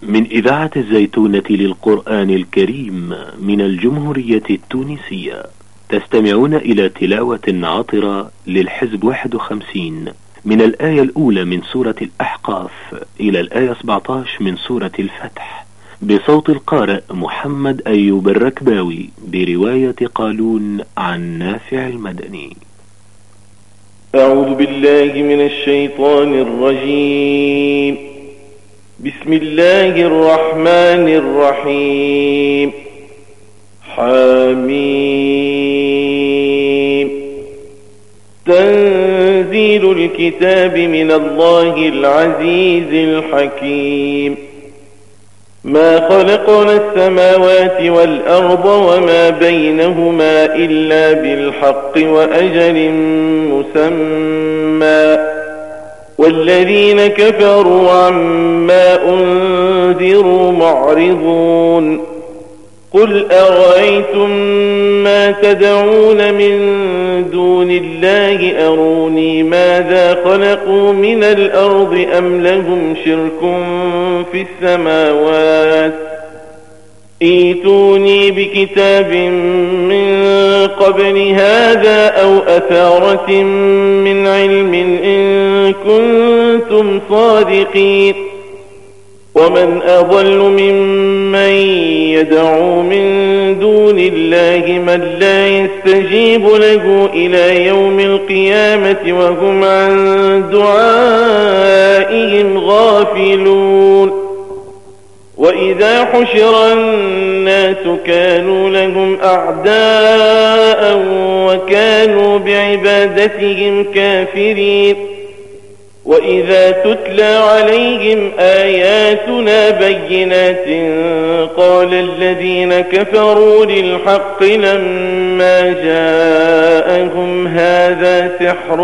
من إذاعة الزيتونة للقرآن الكريم من الجمهورية التونسية، تستمعون إلى تلاوة عطرة للحزب 51 من الآية الأولى من سورة الأحقاف إلى الآية 17 من سورة الفتح، بصوت القارئ محمد أيوب الركباوي، برواية قالون عن نافع المدني. أعوذ بالله من الشيطان الرجيم. بسم الله الرحمن الرحيم. حميم. تنزيل الكتاب من الله العزيز الحكيم. ما خلقنا السماوات والأرض وما بينهما إلا بالحق وأجل مسمى، والذين كفروا عما أنذروا معرضون. قل أرأيتم ما تدعون من دون الله أروني ماذا خلقوا من الأرض أم لهم شرك في السماوات؟ ائتوني بكتاب من قبل هذا أو أثارة من علم إن كنتم صادقين. ومن أضل ممن يدعو من دون الله من لا يستجيب له إلى يوم القيامة وهم عن دعائهم غافلون. وإذا حشر الناس كانوا لهم أعداء وكانوا بعبادتهم كافرين. وإذا تتلى عليهم آياتنا بينات قال الذين كفروا للحق لما جاءهم هذا سحر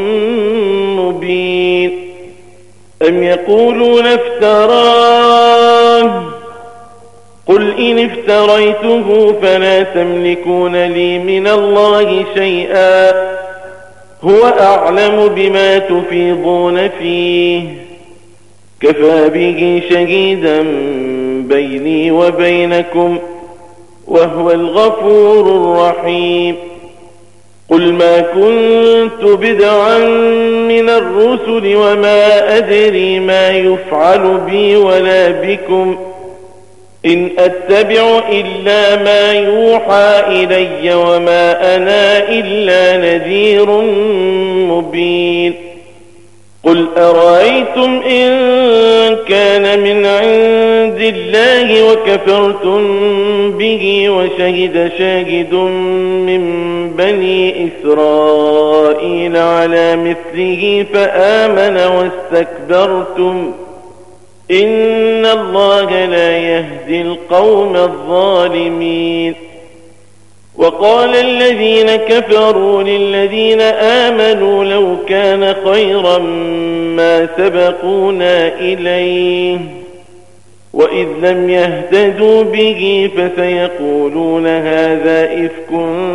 مبين. أم يقولون افتراه؟ قل إن افتريته فلا تملكون لي من الله شيئا، هو أعلم بما تفيضون فيه، كفى به شهيدا بيني وبينكم وهو الغفور الرحيم. قل ما كنت بدعا من الرسل وما أدري ما يفعل بي ولا بكم، إن أتبع إلا ما يوحى إلي وما أنا إلا نذير مبين. قل أرأيتم إن كان من عند الله وكفرتم به وشهد شاهد من بني إسرائيل على مثله فآمن واستكبرتم، إن الله لا يهدي القوم الظالمين. وقال الذين كفروا للذين آمنوا لو كان خيرا ما سبقونا إليه، وإذ لم يهتدوا به فسيقولون هذا إفك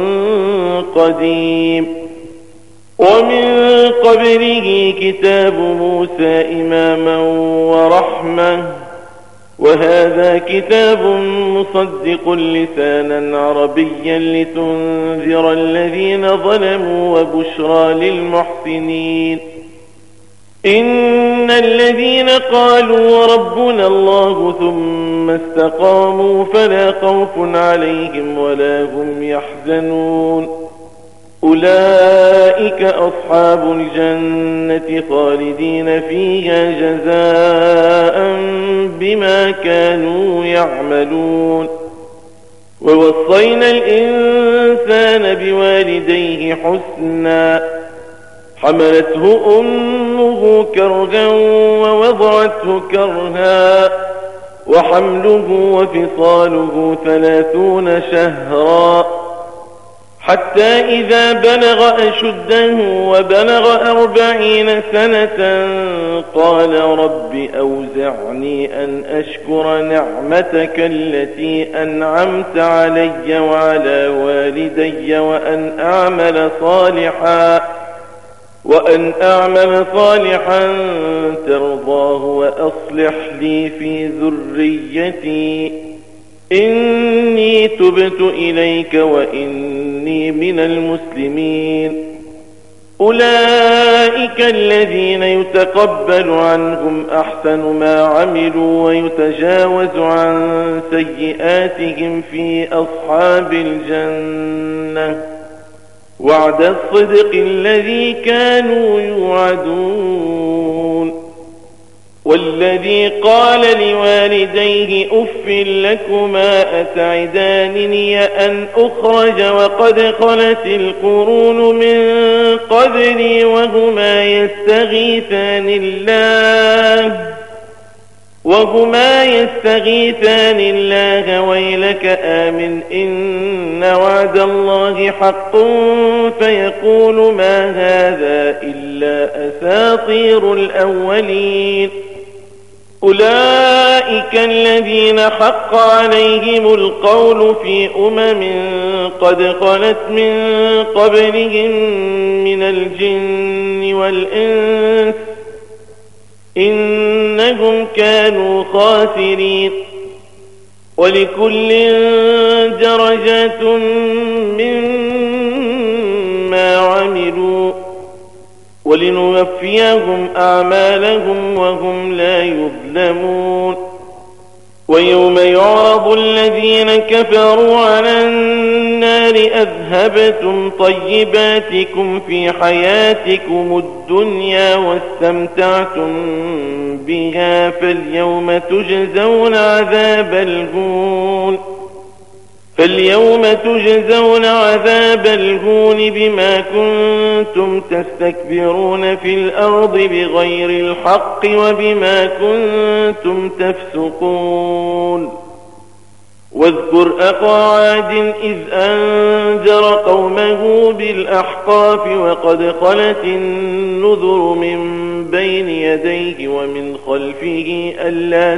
قديم. ومن قبله كتاب موسى إماما ورحمة، وهذا كتاب مصدق لسانا عربيا لتنذر الذين ظلموا وبشرى للمحسنين. إن الذين قالوا ربنا الله ثم استقاموا فلا خوف عليهم ولا هم يحزنون، أولئك أصحاب الجنة خالدين فيها جزاء بما كانوا يعملون. ووصينا الإنسان بوالديه حسنا، حملته أمه كرها ووضعته كرها، وحمله وفصاله 30 شهرا، حتى إذا بلغ أشده وبلغ 40 سنة قال رب أوزعني أن أشكر نعمتك التي أنعمت علي وعلى والدي وأن أعمل صالحا ترضاه وأصلح لي في ذريتي إني تبت إليك وإني من المسلمين. أولئك الذين يتقبل عنهم أحسن ما عملوا ويتجاوز عن سيئاتهم في أصحاب الجنة وعد الصدق الذي كانوا يوعدون. والذي قال لوالديه أف لكما أتعدانني أن أخرج وقد خلت القرون من قبلي وهما يستغيثان الله ويلك آمن إن وعد الله حق فيقول ما هذا إلا أساطير الأولين. أولئك الذين حق عليهم القول في قد خلت من قبلهم من الجن والإنس إنهم كانوا خاسرين. ولكل درجات مما عملوا ولنوفيهم أعمالهم وهم لا يظلمون. ويوم يعرض الذين كفروا على النار أذهبتم طيباتكم في حياتكم الدنيا واستمتعتم بها فاليوم تجزون عذاب الهون بما كنتم تستكبرون في الأرض بغير الحق وبما كنتم تفسقون. واذكر أخا عاد إذ أنذر قومه بالأحقاف وقد خلت النذر من بين يديه ومن خلفه ألا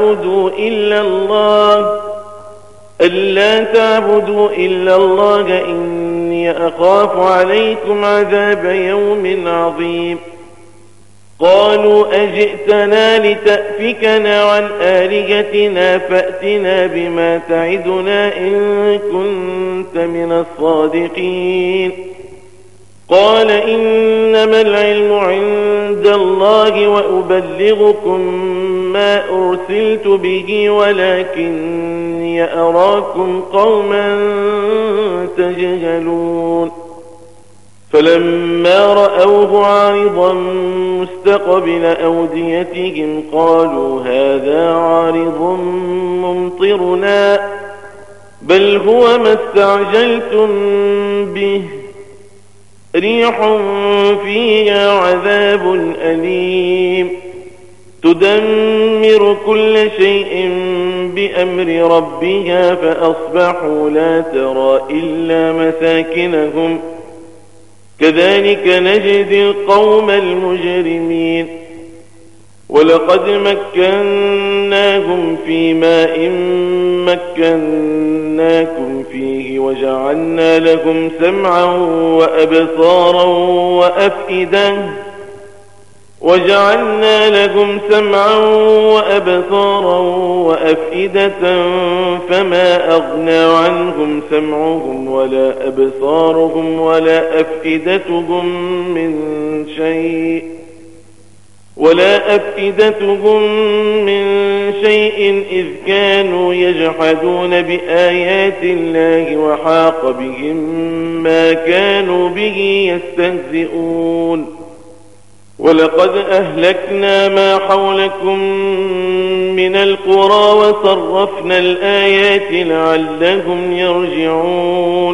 تعبدوا إلا الله إني أخاف عليكم عذاب يوم عظيم. قالوا أجئتنا لتأفكنا عن آلهتنا فأتنا بما تعدنا إن كنت من الصادقين. قال إنما العلم عند الله وأبلغكم ما أرسلت به ولكني أراكم قوما تجهلون. فلما رأوه عارضا مستقبل أوديتهم قالوا هذا عارض ممطرنا بل هو ما استعجلتم به ريح فيها عذاب أليم تدمر كل شيء بأمر ربها فأصبحوا لا ترى إلا مساكنهم كذلك نجزي القوم المجرمين. ولقد مكناهم في ماء مكناكم فيه وجعلنا لهم سمعا وأبصارا وأفئدة فما أغنى عنهم سمعهم ولا أبصارهم ولا أفئدتهم من شيء إذ كانوا يجحدون بآيات الله وحاق بهم ما كانوا به يستهزئون. ولقد أهلكنا ما حولكم من القرى وصرفنا الآيات لعلهم يرجعون.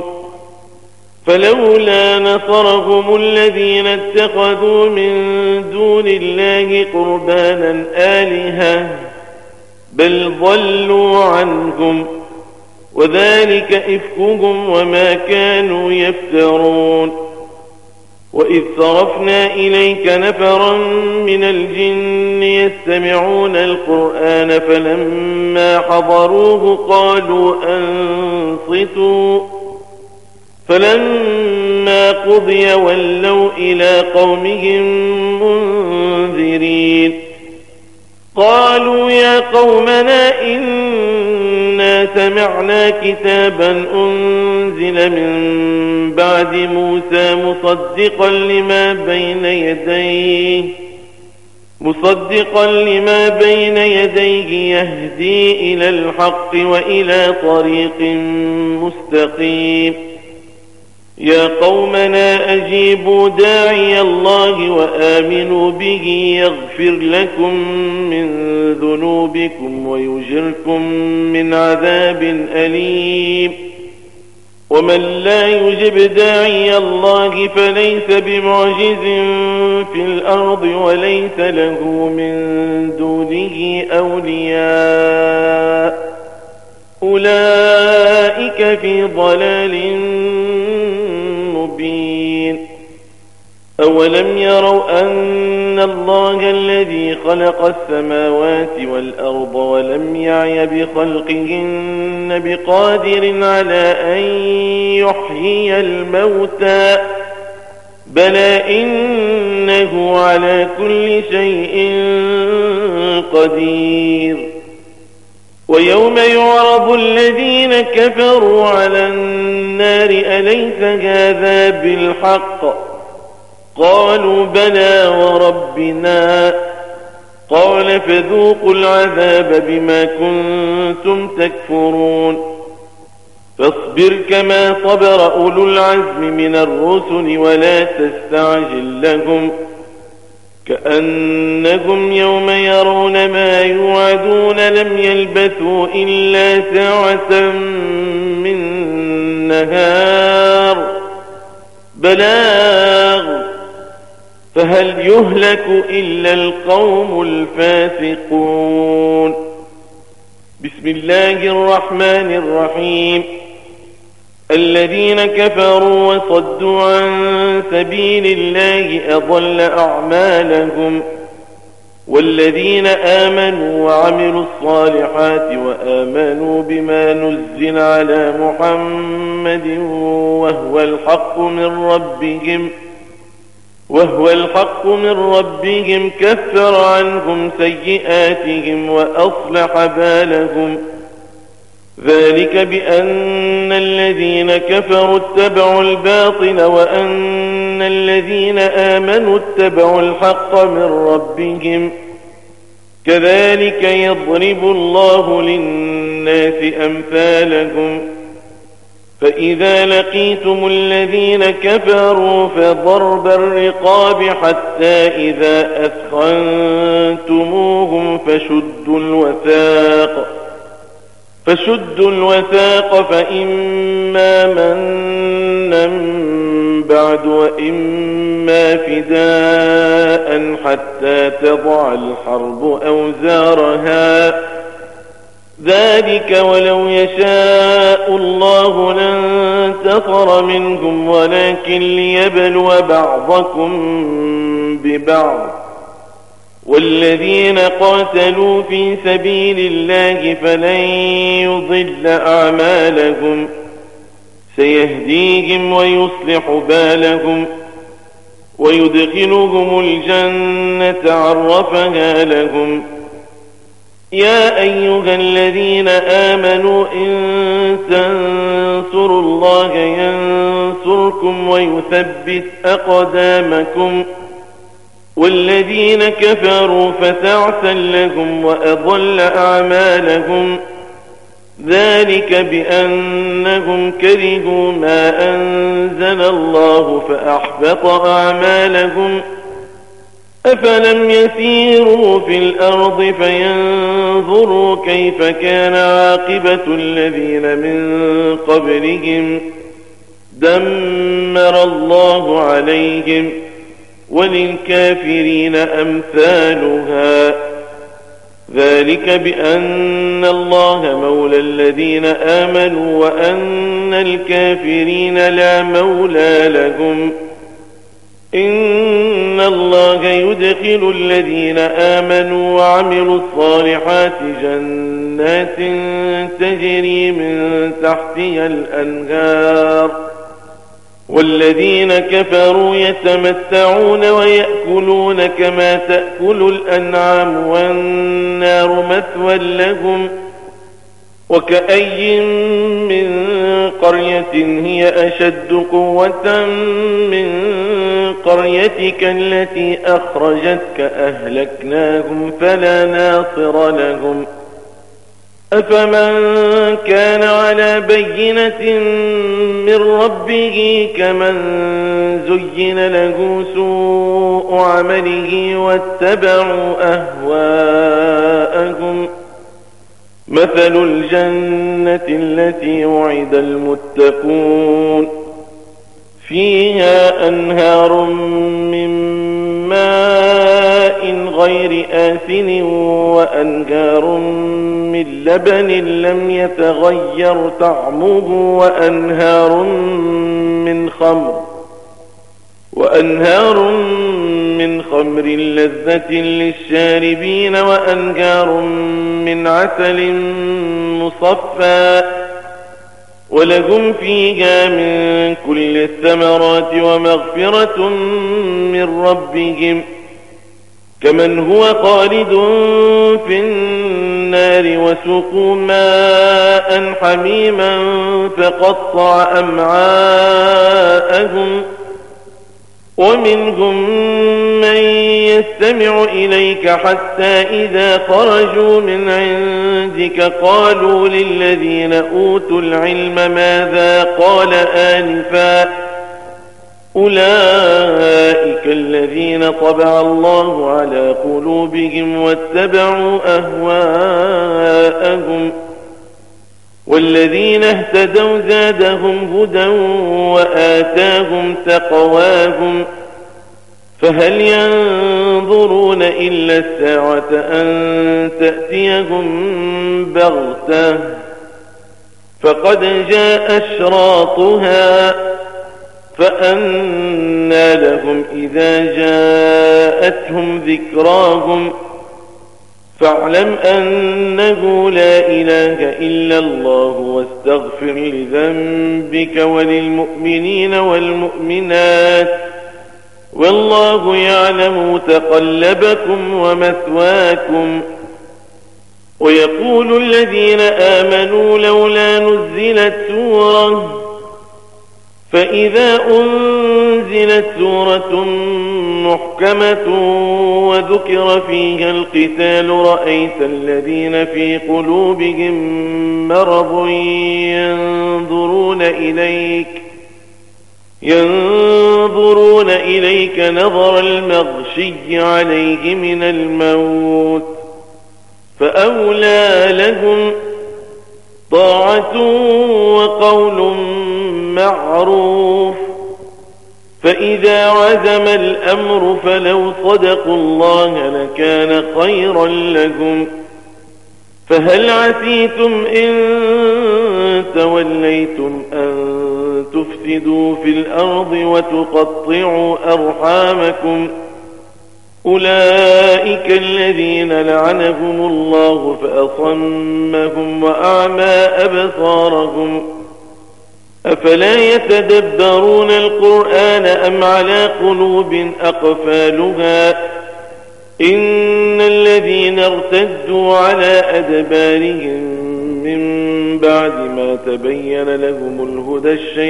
فلولا نصرهم الذين اتخذوا من دون الله قربانا آلهة بل ضلوا عنهم وذلك إفكهم وما كانوا يفترون. وإذ صرفنا إليك نفرا من الجن يستمعون القرآن فلما حضروه قالوا فلما قضي ولوا إلى قومهم منذرين قالوا يا قومنا إنا سمعنا كتابا أنزل من بعد موسى مصدقا لما بين يديه يهدي إلى الحق وإلى طريق مستقيم يا قومنا أجيبوا داعي الله وآمنوا به يغفر لكم من ذنوبكم ويجركم من عذاب أليم ومن لا يجب داعي الله فليس بمعجز في الأرض وليس له من دونه أولياء أولئك في ضلال مبين أولم يروا أن الله الذي خلق السماوات والأرض ولم يعي بخلقهن بقادر على أن يحيي الموتى بلى إنه على كل شيء قدير ويوم يعرض الذين كفروا على النار أليس هذا بالحق قالوا بلى وربنا قال فذوقوا العذاب بما كنتم تكفرون فاصبر كما صبر أولو العزم من الرسل ولا تستعجل لهم كأنهم يوم يرون ما يوعدون لم يلبثوا إلا ساعة من نهار بلاغ فهل يهلك إلا القوم الفاسقون بسم الله الرحمن الرحيم الذين كفروا وصدوا عن سبيل الله أضل أعمالهم والذين آمنوا وعملوا الصالحات وآمنوا بما نزل على محمد وهو الحق من ربهم كفر عنهم سيئاتهم وأصلح بالهم ذلك بأن الذين كفروا اتبعوا الباطل وأن الذين آمنوا اتبعوا الحق من ربهم كذلك يضرب الله للناس أمثالهم فإذا لقيتم الذين كفروا فضرب حتى إذا أثخنتموهم فشدوا الوثاق فإما منا بعد وإما فداء حتى تضع الحرب أوزارها ذلك ولو يشاء الله لانتصر منهم ولكن ليبلو بعضكم ببعض والذين قاتلوا في سبيل الله فلن يضل أعمالهم سيهديهم ويصلح بالهم ويدخلهم الجنة عرفها لهم يا أيها الذين آمنوا إن تنصروا الله ينصركم ويثبت أقدامكم والذين كفروا فتعسا لهم وأضل أعمالهم ذلك بأنهم كرهوا ما أنزل الله فأحبط أعمالهم أفلم يسيروا في الأرض فينظروا كيف كان عاقبة الذين من قبلهم دمر الله عليهم وللكافرين أمثالها ذلك بأن الله مولى الذين آمنوا وأن الكافرين لا مولى لهم إن الله يدخل الذين آمنوا وعملوا الصالحات جنات تجري من تحتها الأنهار والذين كفروا يتمتعون ويأكلون كما تأكل الأنعام والنار مثوى لهم وكأي من قرية هي أشد قوة من قريتك التي أخرجتك أهلكناهم فلا ناصر لهم أفمن كان على بينة من ربه كمن زين له سوء عمله واتبعوا أهواءهم مثل الجنة التي وعد المتقون فيها أنهار من ماء غير آسن وأنهار من لبن لم يتغير طعمه وأنهار من خمر لذة للشاربين وأنهار من عسل مصفى ولهم فيها من كل الثمرات ومغفرة من ربهم كمن هو خالد في النار وسقوا ماء حميما فقطع أمعاءهم ومنهم من يستمع إليك حتى إذا خرجوا من عندك قالوا للذين أوتوا العلم ماذا قال آنفا أولئك الذين طبع الله على قلوبهم واتبعوا أهواءهم والذين اهتدوا زادهم هدى وآتاهم تقواهم فهل ينظرون إلا الساعة أن تأتيهم بغتة فقد جاء أشراطها فأنى لهم إذا جاءتهم ذكراهم فاعلم أنه لا إله إلا الله واستغفر لذنبك وللمؤمنين والمؤمنات والله يعلم متقلبكم ومثواكم ويقول الذين آمنوا لولا نزلت سورة فإذا أنزلت سورة محكمة وذكر فيها القتال رأيت الذين في قلوبهم مرض ينظرون إليك نظر المغشي عليه من الموت فأولى لهم طاعة وقول معروف فإذا عزم الأمر فلو صدقوا الله لكان خيرا لهم فهل عسيتم إن توليتم أن تفسدوا في الأرض وتقطعوا أرحامكم أولئك الذين لعنهم الله فأصمهم وأعمى أبصارهم أفلا يتدبرون القرآن أم على قلوب أقفالها إن الذين ارتدوا على أدبارهم من بعد ما تبين لهم الهدى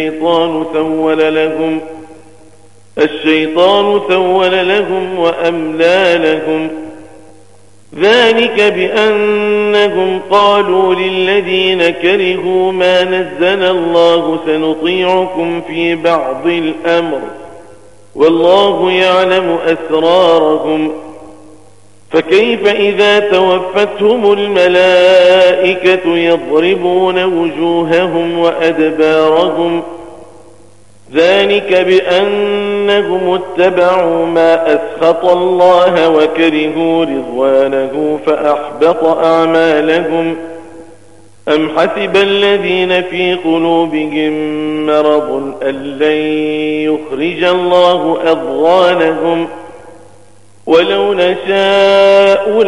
الشيطان سول لهم وأملى لهم ذلك بأنهم قالوا للذين كرهوا ما نزل الله سنطيعكم في بعض الأمر والله يعلم أسرارهم فكيف إذا توفتهم الملائكة يضربون وجوههم وأدبارهم ذلك بأنهم اتبعوا ما أسخط الله وكرهوا رضوانه فأحبط أعمالهم أم حسب الذين في قلوبهم مرض أن لن يخرج الله أضغانهم ولو نشاء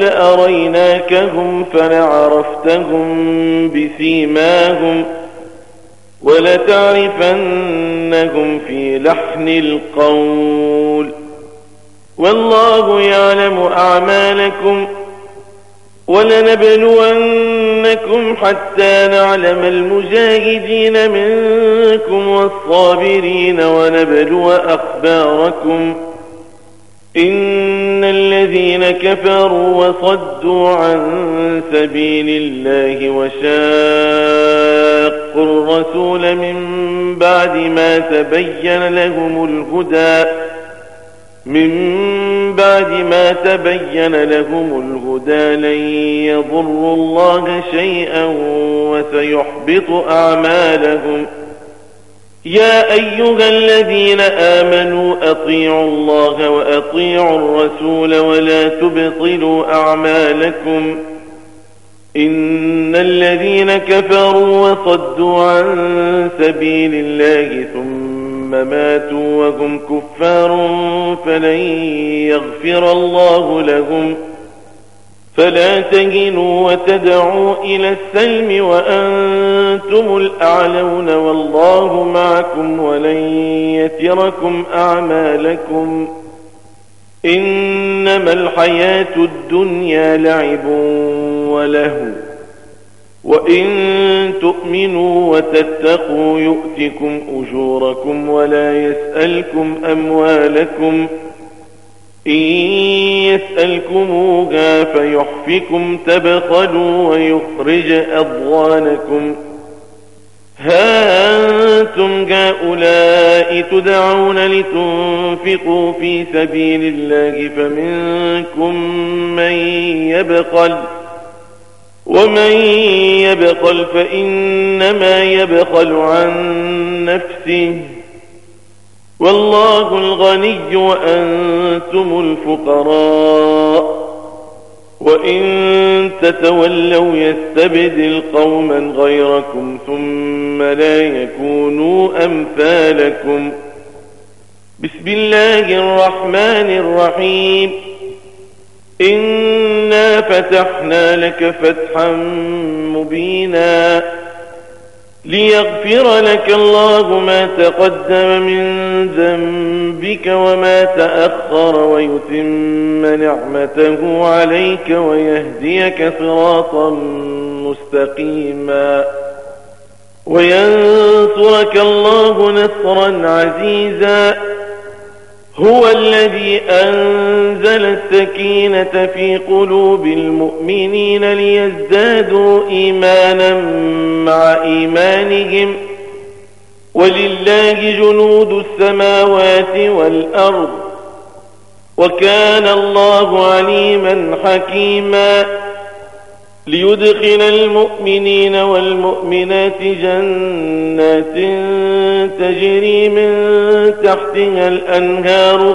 لأريناكهم فلعرفتهم بسيماهم ولتعرفنهم في لحن القول والله يعلم أعمالكم ولنبلونكم حتى نعلم المجاهدين منكم والصابرين ونبلو أخباركم إن الذين كفروا وصدوا عن سبيل الله وشاقوا الرسول من بعد ما تبين لهم الهدى لن يضروا الله شيئا وسيحبط أعمالهم يا أيها الذين آمنوا أطيعوا الله وأطيعوا الرسول ولا تبطلوا أعمالكم إن الذين كفروا وصدوا عن سبيل الله ثم ماتوا وهم كفار فلن يغفر الله لهم فلا تهنوا وتدعوا إلى السلم وأنتم الأعلون والله معكم ولن يتركم أعمالكم إنما الحياة الدنيا لعب ولهو وإن تؤمنوا وتتقوا يؤتكم أجوركم ولا يسألكم أموالكم إن يسألكموها فيحفكم تبخلوا ويخرج أضغانكم ها أنتم هؤلاء تدعون لتنفقوا في سبيل الله فمنكم من يبخل ومن يبخل فإنما يبخل عن نفسه والله الغني وأنتم الفقراء وإن تتولوا يستبدل قوما غيركم ثم لا يكونوا أمثالكم بسم الله الرحمن الرحيم إنا فتحنا لك فتحا مبينا ليغفر لك الله ما تقدم من ذنبك وما تأخر ويتم نعمته عليك ويهديك صراطا مستقيما وينصرك الله نصرا عزيزا هو الذي أنزل السكينة في قلوب المؤمنين ليزدادوا إيمانا مع إيمانهم ولله جنود السماوات والأرض وكان الله عليما حكيما ليدخل المؤمنين والمؤمنات جنات تجري من تحتها الأنهار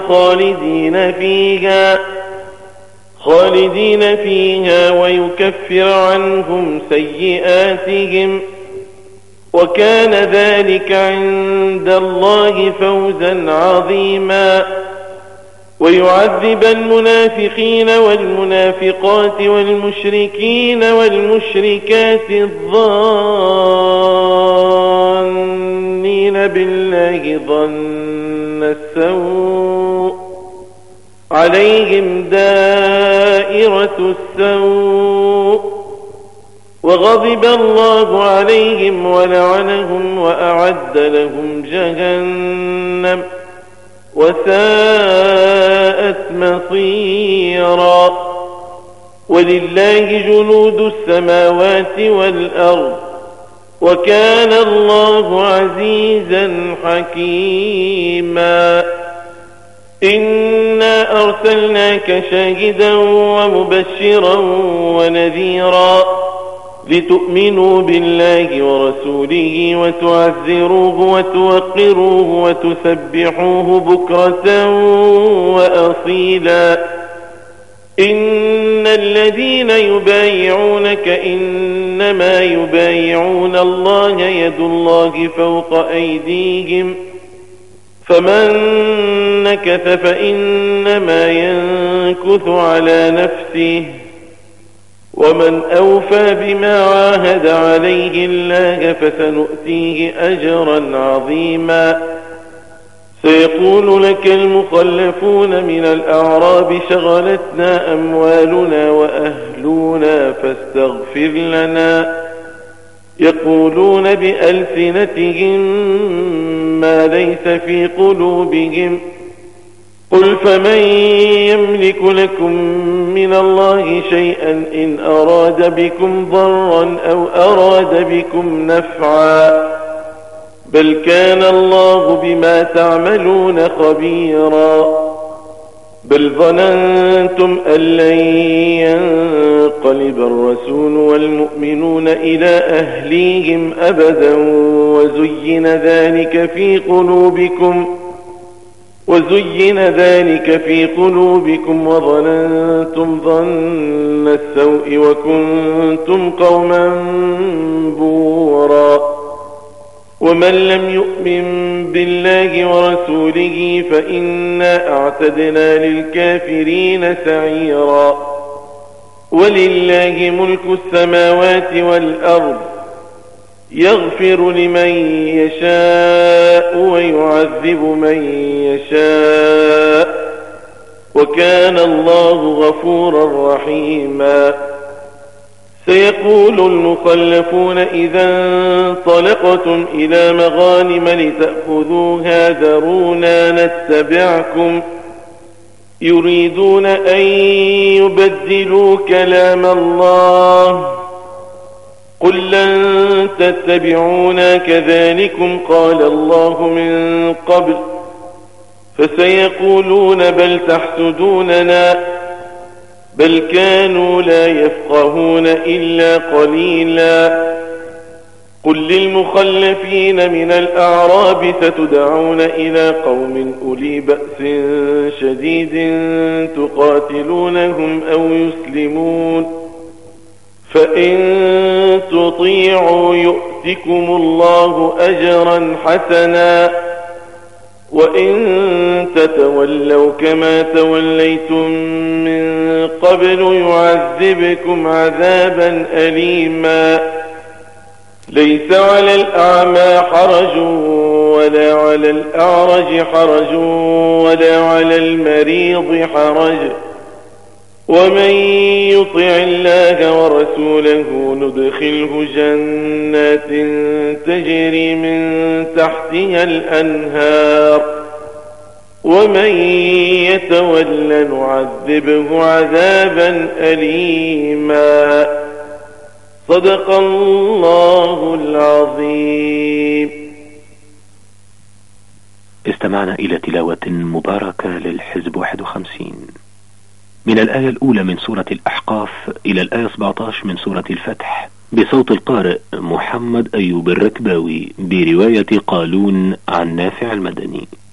خالدين فيها ويكفر عنهم سيئاتهم وكان ذلك عند الله فوزا عظيما ويعذب المنافقين والمنافقات والمشركين والمشركات الظانين بالله ظن السوء عليهم دائرة السوء وغضب الله عليهم ولعنهم وأعد لهم جهنم وساءت مصيرا ولله جنود السماوات والأرض وكان الله عزيزا حكيما إنا أرسلناك شاهدا ومبشرا ونذيرا لتؤمنوا بالله ورسوله وتعزروه وتوقروه وتسبحوه بكرة وأصيلا إن الذين يبايعونك إنما يبايعون الله يد الله فوق أيديهم فمن نكث فإنما ينكث على نفسه ومن أوفى بما عاهد عليه الله فسنؤتيه أجرا عظيما. سيقول لك المخلفون من الأعراب شغلتنا أموالنا وأهلنا فاستغفر لنا. يقولون بألسنتهم ما ليس في قلوبهم. قل فمن يملك لكم من الله شيئا إن أراد بكم ضرا أو أراد بكم نفعا بل كان الله بما تعملون خبيرا. بل ظننتم أن لن ينقلب الرسول والمؤمنون إلى أهليهم أبدا وزين ذلك في قلوبكم وظننتم ظن السوء وكنتم قوما بورا. ومن لم يؤمن بالله ورسوله فإنا أعتدنا للكافرين سعيرا. ولله ملك السماوات والأرض يغفر لمن يشاء ويعذب من يشاء وكان الله غفورا رحيما. سيقول المخلفون إذا انطلقتم إلى مغانم لتأخذوها ذرونا نتبعكم يريدون أن يبدلوا كلام الله. قل لن تتبعونا كذلكم قال الله من قبل. فسيقولون بل تحسدوننا بل كانوا لا يفقهون إلا قليلا. قل للمخلفين من الأعراب ستدعون إلى قوم أولي بأس شديد تقاتلونهم أو يسلمون فإن تطيعوا يؤتكم الله أجرا حسنا وإن تتولوا كما توليتم من قبل يعذبكم عذابا أليما. ليس على الأعمى حرج ولا على الأعرج حرج ولا على المريض حرج ومن يطع الله ورسوله ندخله جنات تجري من تحتها الأنهار ومن يتول نعذبه عذابا أليما. صدق الله العظيم. استمعنا إلى تلاوة مباركة للحزب 51 من الآية الأولى من سورة الأحقاف إلى الآية 17 من سورة الفتح بصوت القارئ محمد أيوب الركباوي برواية قالون عن نافع المدني.